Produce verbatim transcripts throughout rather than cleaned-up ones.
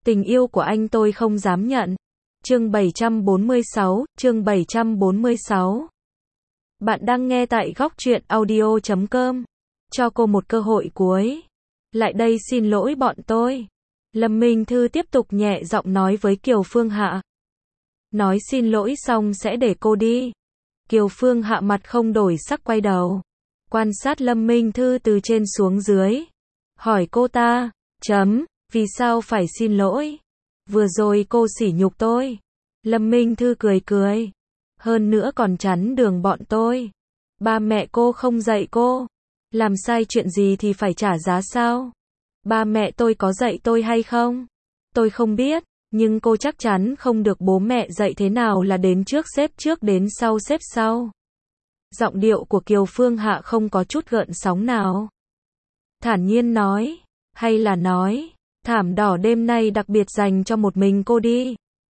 Tình yêu của anh tôi không dám nhận. Chương bảy trăm bốn mươi sáu, chương bảy trăm bốn mươi sáu. Bạn đang nghe tại góc truyện audio chấm com. Cho cô một cơ hội cuối. Lại đây xin lỗi bọn tôi. Lâm Minh Thư tiếp tục nhẹ giọng nói với Kiều Phương Hạ. Nói xin lỗi xong sẽ để cô đi. Kiều Phương Hạ mặt không đổi sắc quay đầu. Quan sát Lâm Minh Thư từ trên xuống dưới. Hỏi cô ta, chấm, vì sao phải xin lỗi? Vừa rồi cô sỉ nhục tôi. Lâm Minh Thư cười cười. Hơn nữa còn chắn đường bọn tôi. Ba mẹ cô không dạy cô. Làm sai chuyện gì thì phải trả giá sao? Ba mẹ tôi có dạy tôi hay không? Tôi không biết, nhưng cô chắc chắn không được bố mẹ dạy thế nào là đến trước xếp trước đến sau xếp sau. Giọng điệu của Kiều Phương Hạ không có chút gợn sóng nào. Thản nhiên nói, hay là nói, thảm đỏ đêm nay đặc biệt dành cho một mình cô đi.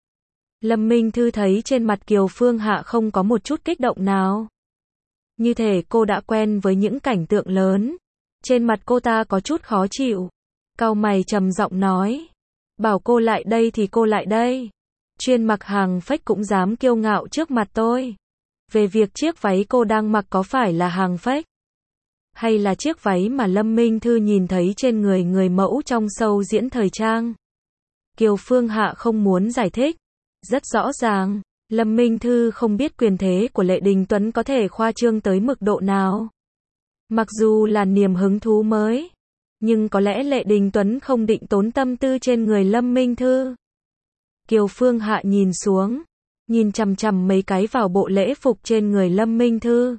Lâm Minh Thư thấy trên mặt Kiều Phương Hạ không có một chút kích động nào. Như thể cô đã quen với những cảnh tượng lớn. Trên mặt cô ta có chút khó chịu. Cau mày trầm giọng nói. Bảo cô lại đây thì cô lại đây. Chuyên mặc hàng fake cũng dám kiêu ngạo trước mặt tôi. Về việc chiếc váy cô đang mặc có phải là hàng fake? Hay là chiếc váy mà Lâm Minh Thư nhìn thấy trên người người mẫu trong show diễn thời trang? Kiều Phương Hạ không muốn giải thích. Rất rõ ràng, Lâm Minh Thư không biết quyền thế của Lệ Đình Tuấn có thể khoa trương tới mức độ nào. Mặc dù là niềm hứng thú mới, nhưng có lẽ Lệ Đình Tuấn không định tốn tâm tư trên người Lâm Minh Thư. Kiều Phương Hạ nhìn xuống, nhìn chằm chằm mấy cái vào bộ lễ phục trên người Lâm Minh Thư.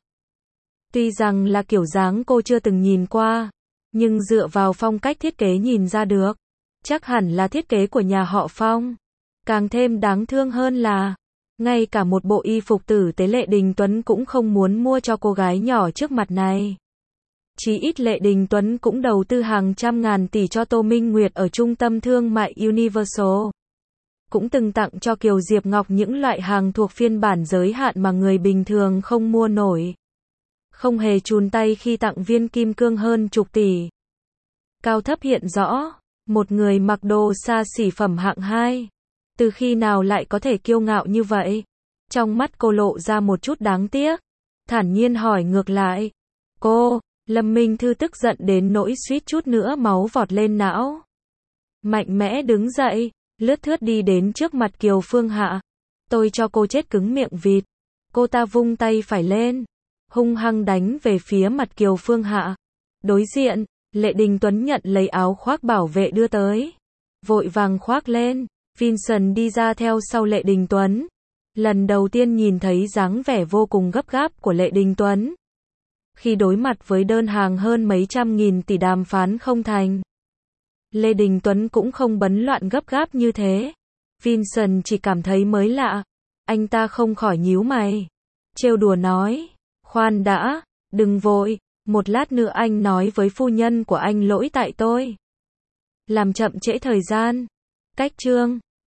Tuy rằng là kiểu dáng cô chưa từng nhìn qua, nhưng dựa vào phong cách thiết kế nhìn ra được, chắc hẳn là thiết kế của nhà họ Phong. Càng thêm đáng thương hơn là, ngay cả một bộ y phục tử tế Lệ Đình Tuấn cũng không muốn mua cho cô gái nhỏ trước mặt này. Chí ít Lệ Đình Tuấn cũng đầu tư hàng trăm ngàn tỷ cho Tô Minh Nguyệt ở trung tâm thương mại Universal. Cũng từng tặng cho Kiều Diệp Ngọc những loại hàng thuộc phiên bản giới hạn mà người bình thường không mua nổi. Không hề chùn tay khi tặng viên kim cương hơn chục tỷ. Cao thấp hiện rõ, một người mặc đồ xa xỉ phẩm hạng hai. Từ khi nào lại có thể kiêu ngạo như vậy? Trong mắt cô lộ ra một chút đáng tiếc. Thản nhiên hỏi ngược lại. Cô, Lâm Minh Thư tức giận đến nỗi suýt chút nữa máu vọt lên não. Mạnh mẽ đứng dậy, lướt thướt đi đến trước mặt Kiều Phương Hạ. Tôi cho cô chết cứng miệng vịt. Cô ta vung tay phải lên, hung hăng đánh về phía mặt Kiều Phương Hạ. Đối diện, Lệ Đình Tuấn nhận lấy áo khoác bảo vệ đưa tới. Vội vàng khoác lên. Vincent đi ra theo sau Lệ Đình Tuấn. Lần đầu tiên nhìn thấy dáng vẻ vô cùng gấp gáp của Lệ Đình Tuấn. Khi đối mặt với đơn hàng hơn mấy trăm nghìn tỷ đàm phán không thành. Lệ Đình Tuấn cũng không bấn loạn gấp gáp như thế. Vincent chỉ cảm thấy mới lạ. Anh ta không khỏi nhíu mày. Trêu đùa nói. Khoan đã, đừng vội. Một lát nữa anh nói với phu nhân của anh lỗi tại tôi. Làm chậm trễ thời gian. Cách chương.